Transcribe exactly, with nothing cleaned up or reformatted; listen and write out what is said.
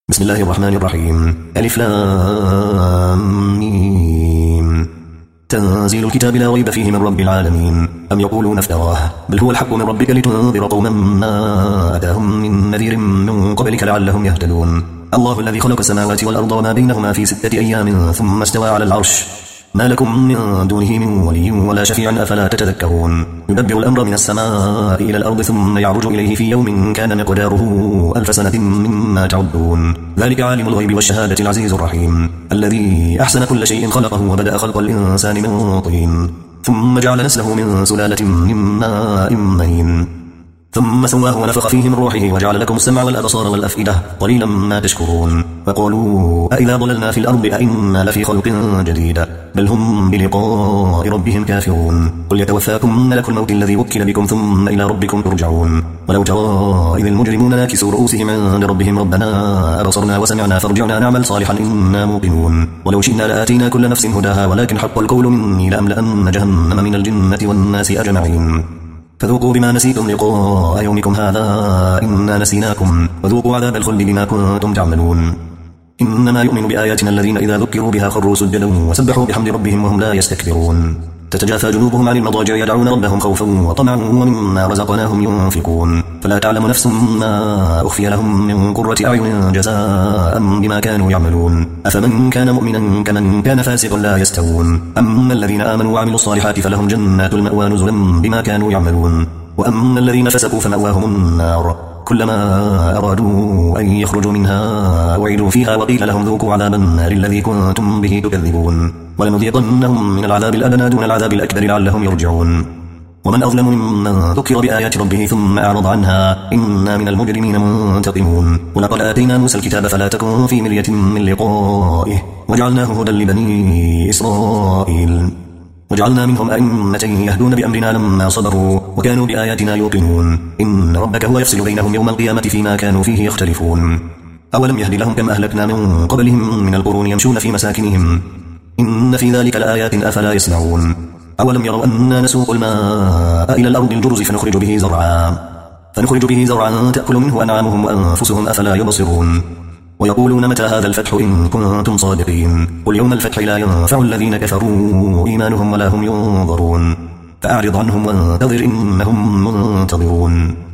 بسم الله الرحمن الرحيم. ألف لام ميم. تنزيل الكتاب لا ريب فيه من رب العالمين. أم يقولون افتراه بل هو الحق من ربك لتنذر قوما ما أتاهم من نذير من قبلك لعلهم يهتدون. الله الذي خلق السماوات والأرض وما بينهما في ستة أيام ثم استوى على العرش ما لكم من دونه من ولي ولا شفيع أفلا تتذكرون. يدبر الأمر من السماء إلى الأرض ثم يعرج إليه في يوم كان مقداره ألف سنة مما تعدون. ذلك عالم الغيب والشهادة العزيز الرحيم الذي أحسن كل شيء خلقه وبدأ خلق الإنسان من طين ثم جعل نسله من سلالة من ماء مهين ثم سواه ونفخ فيه من روحه وجعل لكم السمع والأبصار والأفئدة قليلا ما تشكرون. وقالوا أئذا ضللنا في الأرض أئنا لفي خلق جديد بل هم بلقاء ربهم كافرون. قل يتوفاكم ملك الموت الذي وكل بكم ثم إلى ربكم ترجعون. ولو ترى إذ المجرمون ناكسوا رؤوسهم عند ربهم ربنا أبصرنا وسمعنا فارجعنا نعمل صالحا إنا موقنون. ولو شئنا لآتينا كل نفس هداها ولكن حق القول مني لأملأن جهنم من الجنة والناس أجمعين. فذوقوا بما نسيتم لقاء يومكم هذا إنا نسيناكم وذوقوا عذاب الخلد بما كنتم تعملون. إنما يؤمن بآياتنا الذين إذا ذكروا بها خروا سجدا وسبحوا بحمد ربهم وهم لا يستكبرون. تتجافى جنوبهم عن المضاجع يدعون ربهم خوفا وطمعا ومما رزقناهم ينفقون. فلا تعلم نفس ما أخفي لهم من قرة أعين جزاء بما كانوا يعملون. أفمن كان مؤمنا كمن كان فاسقا لا يستوون. أما الذين آمنوا وعملوا الصالحات فلهم جنات المأوى نزلا بما كانوا يعملون. وأما الذين فسقوا فمأواهم النار كلما أرادوا أن يخرجوا منها أعيدوا فيها وقيل لهم ذوقوا عذاب النار الذي كنتم به تكذبون. ولنذيقنهم من العذاب الأدنى دون العذاب الأكبر لعلهم يرجعون. ومن أظلم ممن ذكر بآيات ربه ثم أعرض عنها إنا من المجرمين منتقمون. ولقد آتينا موسى الكتاب فلا تكن في مرية من لقائه وجعلناه هدى لبني إسرائيل وجعلنا منهم أئمة يهدون بأمرنا لما صبروا وكانوا بآياتنا يوقنون. إن ربك هو يفصل بينهم يوم القيامة فيما كانوا فيه يختلفون. أولم يهد لهم كم أهلكنا من قبلهم من القرون يمشون في مساكنهم إن في ذلك لآيات أفلا يسمعون. أولم يروا أنا نسوق الماء إلى الأرض الجرز فنخرج به زرعا فنخرج به زرعا تأكل منه أنعامهم وأنفسهم أفلا يبصرون. ويقولون متى هذا الفتح إن كنتم صادقين. قل يوم الفتح لا ينفع الذين كفروا إيمانهم ولا هم ينظرون. فأعرض عنهم وانتظر إنهم منتظرون.